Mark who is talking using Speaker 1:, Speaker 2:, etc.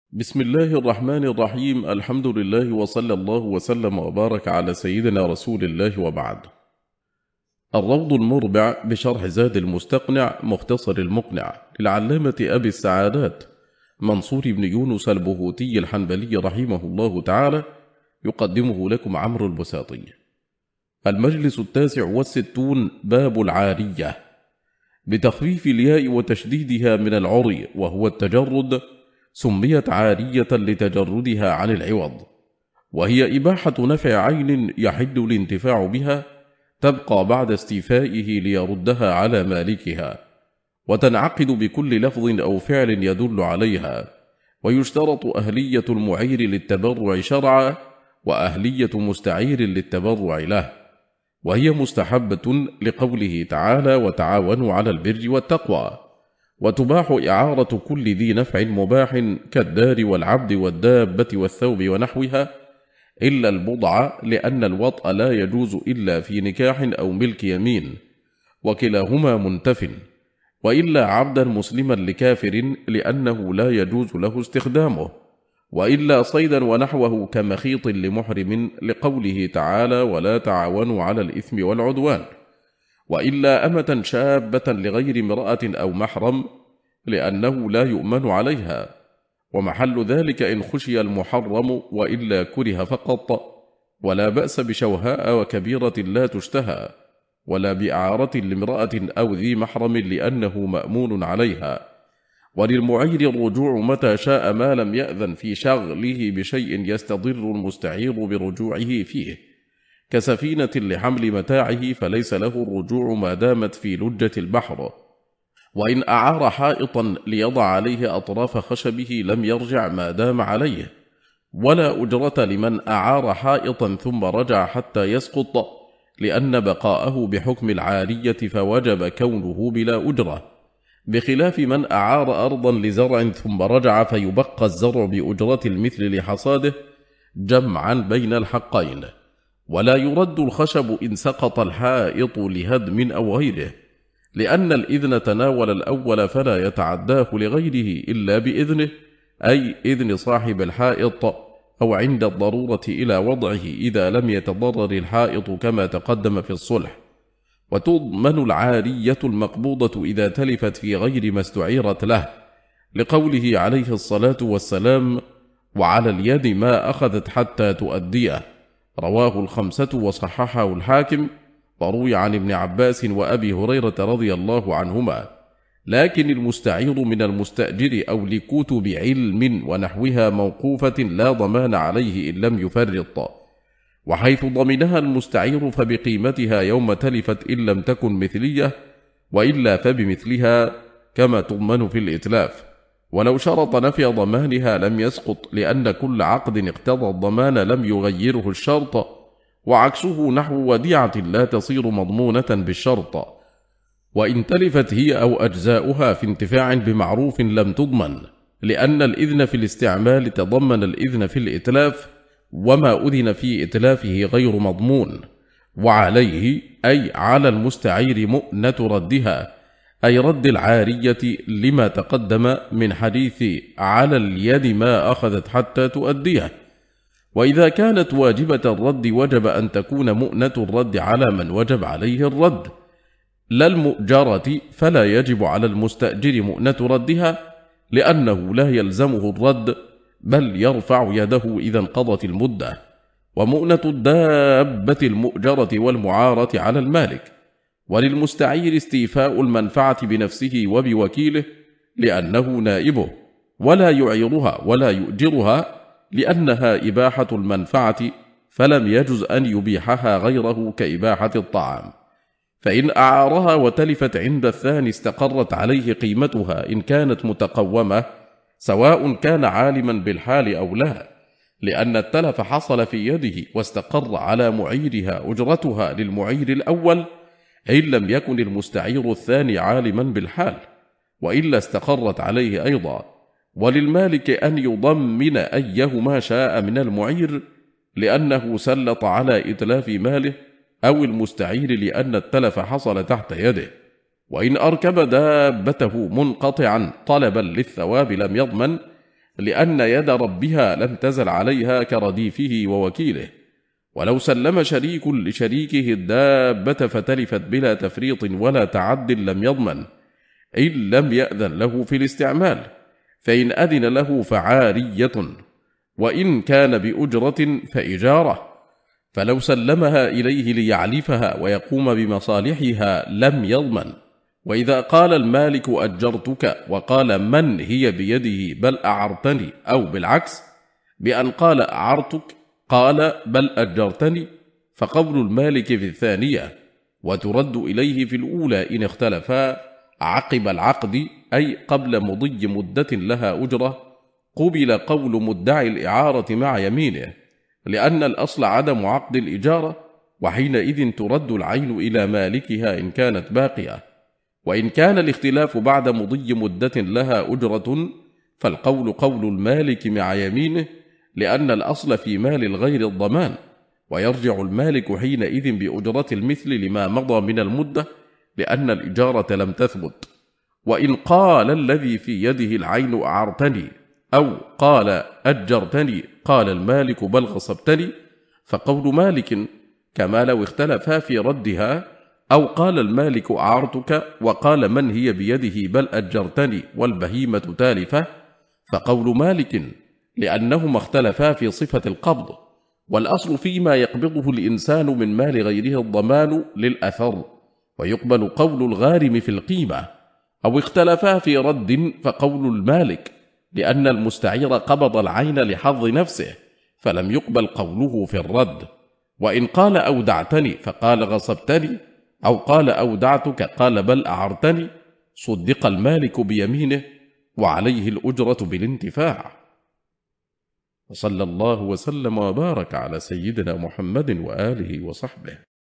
Speaker 1: بسم الله الرحمن الرحيم. الحمد لله وصلى الله وسلم وبارك على سيدنا رسول الله وبعد. الروض المربع بشرح زاد المستقنع مختصر المقنع للعلامة أبي السعادات منصور بن يونس البهوتي الحنبلي رحمه الله تعالى، يقدمه لكم عمرو البساطي. المجلس 69 باب العارية بتخفيف الياء وتشديدها من العري وهو التجرد، سميت عارية لتجردها عن العوض، وهي إباحة نفع عين يحد الانتفاع بها تبقى بعد استيفائه ليردها على مالكها، وتنعقد بكل لفظ أو فعل يدل عليها، ويشترط أهلية المعير للتبرع شرعا وأهلية مستعير للتبرع له، وهي مستحبة لقوله تعالى وتعاونوا على البر والتقوى، وتباح إعارة كل ذي نفع مباح كالدار والعبد والدابة والثوب ونحوها إلا البضع، لأن الوطأ لا يجوز إلا في نكاح أو ملك يمين وكلاهما منتف، وإلا عبدا مسلما لكافر لأنه لا يجوز له استخدامه، وإلا صيدا ونحوه كمخيط لمحرم لقوله تعالى ولا تعاونوا على الإثم والعدوان، وإلا أمة شابة لغير امرأة أو محرم لأنه لا يؤمن عليها، ومحل ذلك إن خشي المحرم، وإلا كره فقط، ولا بأس بشوهاء وكبيرة لا تشتهى، ولا بإعارة لامرأة أو ذي محرم لأنه مأمون عليها، وللمعير الرجوع متى شاء ما لم يأذن في شغله بشيء يستضر المستعير برجوعه فيه، كسفينة لحمل متاعه فليس له الرجوع ما دامت في لجة البحر، وإن أعار حائطا ليضع عليه أطراف خشبه لم يرجع ما دام عليه، ولا أجرة لمن أعار حائطا ثم رجع حتى يسقط، لأن بقاءه بحكم العارية فوجب كونه بلا أجرة، بخلاف من أعار أرضا لزرع ثم رجع فيبقى الزرع بأجرة المثل لحصاده جمعا بين الحقين، ولا يرد الخشب إن سقط الحائط لهدم أو غيره، لأن الإذن تناول الأول فلا يتعداه لغيره إلا بإذنه، أي إذن صاحب الحائط، أو عند الضرورة إلى وضعه إذا لم يتضرر الحائط كما تقدم في الصلح. وتضمن العارية المقبوضة إذا تلفت في غير ما استعيرت له، لقوله عليه الصلاة والسلام وعلى اليد ما أخذت حتى تؤديه، رواه الخمسة وصححه الحاكم، وروي عن ابن عباس وأبي هريرة رضي الله عنهما. لكن المستعير من المستأجر أو لكتب علم ونحوها موقوفة لا ضمان عليه إن لم يفرط، وحيث ضمنها المستعير فبقيمتها يوم تلفت إن لم تكن مثلية، وإلا فبمثلها كما تضمن في الإتلاف، ولو شرط نفي ضمانها لم يسقط، لأن كل عقد اقتضى الضمان لم يغيره الشرط، وعكسه نحو وديعة لا تصير مضمونة بالشرط، وإن تلفت هي أو أجزاؤها في انتفاع بمعروف لم تضمن، لأن الإذن في الاستعمال تضمن الإذن في الإتلاف، وما أذن في إتلافه غير مضمون، وعليه أي على المستعير مؤنة ردها، أي رد العارية لما تقدم من حديث على اليد ما أخذت حتى تؤديه. وإذا كانت واجبة الرد وجب أن تكون مؤنة الرد على من وجب عليه الرد، لا المؤجرة، فلا يجب على المستأجر مؤنة ردها، لأنه لا يلزمه الرد، بل يرفع يده إذا انقضت المدة. ومؤنة الدابة المؤجرة والمعارة على المالك، وللمستعير استيفاء المنفعة بنفسه وبوكيله لأنه نائبه، ولا يعيرها ولا يؤجرها لأنها إباحة المنفعة، فلم يجز أن يبيحها غيره كإباحة الطعام. فإن أعارها وتلفت عند الثاني استقرت عليه قيمتها إن كانت متقومة، سواء كان عالما بالحال أو لا، لأن التلف حصل في يده واستقر على معيرها أجرتها للمعير الأول، إن لم يكن المستعير الثاني عالما بالحال، وإلا استقرت عليه أيضا. وللمالك أن يضمن أيهما شاء من المعير، لأنه سلط على إتلاف ماله، أو المستعير لأن التلف حصل تحت يده. وإن أركب دابته منقطعا طلبا للثواب لم يضمن، لأن يد ربها لم تزل عليها كرديفه ووكيله. ولو سلم شريك لشريكه الدابة فتلفت بلا تفريط ولا تعد لم يضمن، إن لم يأذن له في الاستعمال، فإن أذن له فعارية، وإن كان بأجرة فإجارة. فلو سلمها إليه ليعلفها ويقوم بمصالحها لم يضمن. وإذا قال المالك أجرتك وقال من هي بيده بل أعرتني، أو بالعكس بأن قال أعرتك قال بل أجرتني، فقول المالك في الثانية وترد إليه في الأولى إن اختلفا عقب العقد، أي قبل مضي مدة لها أجرة، قبل قول مدعي الإعارة مع يمينه، لأن الأصل عدم عقد الإجارة، وحينئذ ترد العين إلى مالكها إن كانت باقية. وإن كان الاختلاف بعد مضي مدة لها أجرة فالقول قول المالك مع يمينه، لأن الأصل في مال الغير الضمان، ويرجع المالك حينئذ بأجرة المثل لما مضى من المدة، لأن الإجارة لم تثبت. وإن قال الذي في يده العين أعرتني أو قال أجرتني قال المالك بل غصبتني، فقول مالك كما لو اختلفا في ردها، أو قال المالك أعرتك وقال من هي بيده بل أجرتني والبهيمة تالفة، فقول مالك، لأنهما اختلفا في صفة القبض، والأصل فيما يقبضه الإنسان من مال غيره الضمان للأثر، ويقبل قول الغارم في القيمة. أو اختلفا في رد فقول المالك، لأن المستعير قبض العين لحظ نفسه فلم يقبل قوله في الرد. وإن قال أودعتني فقال غصبتني، أو قال أودعتك قال بل أعرتني، صدق المالك بيمينه وعليه الأجرة بالانتفاع. وصلى الله وسلم وبارك على سيدنا محمد وآله وصحبه.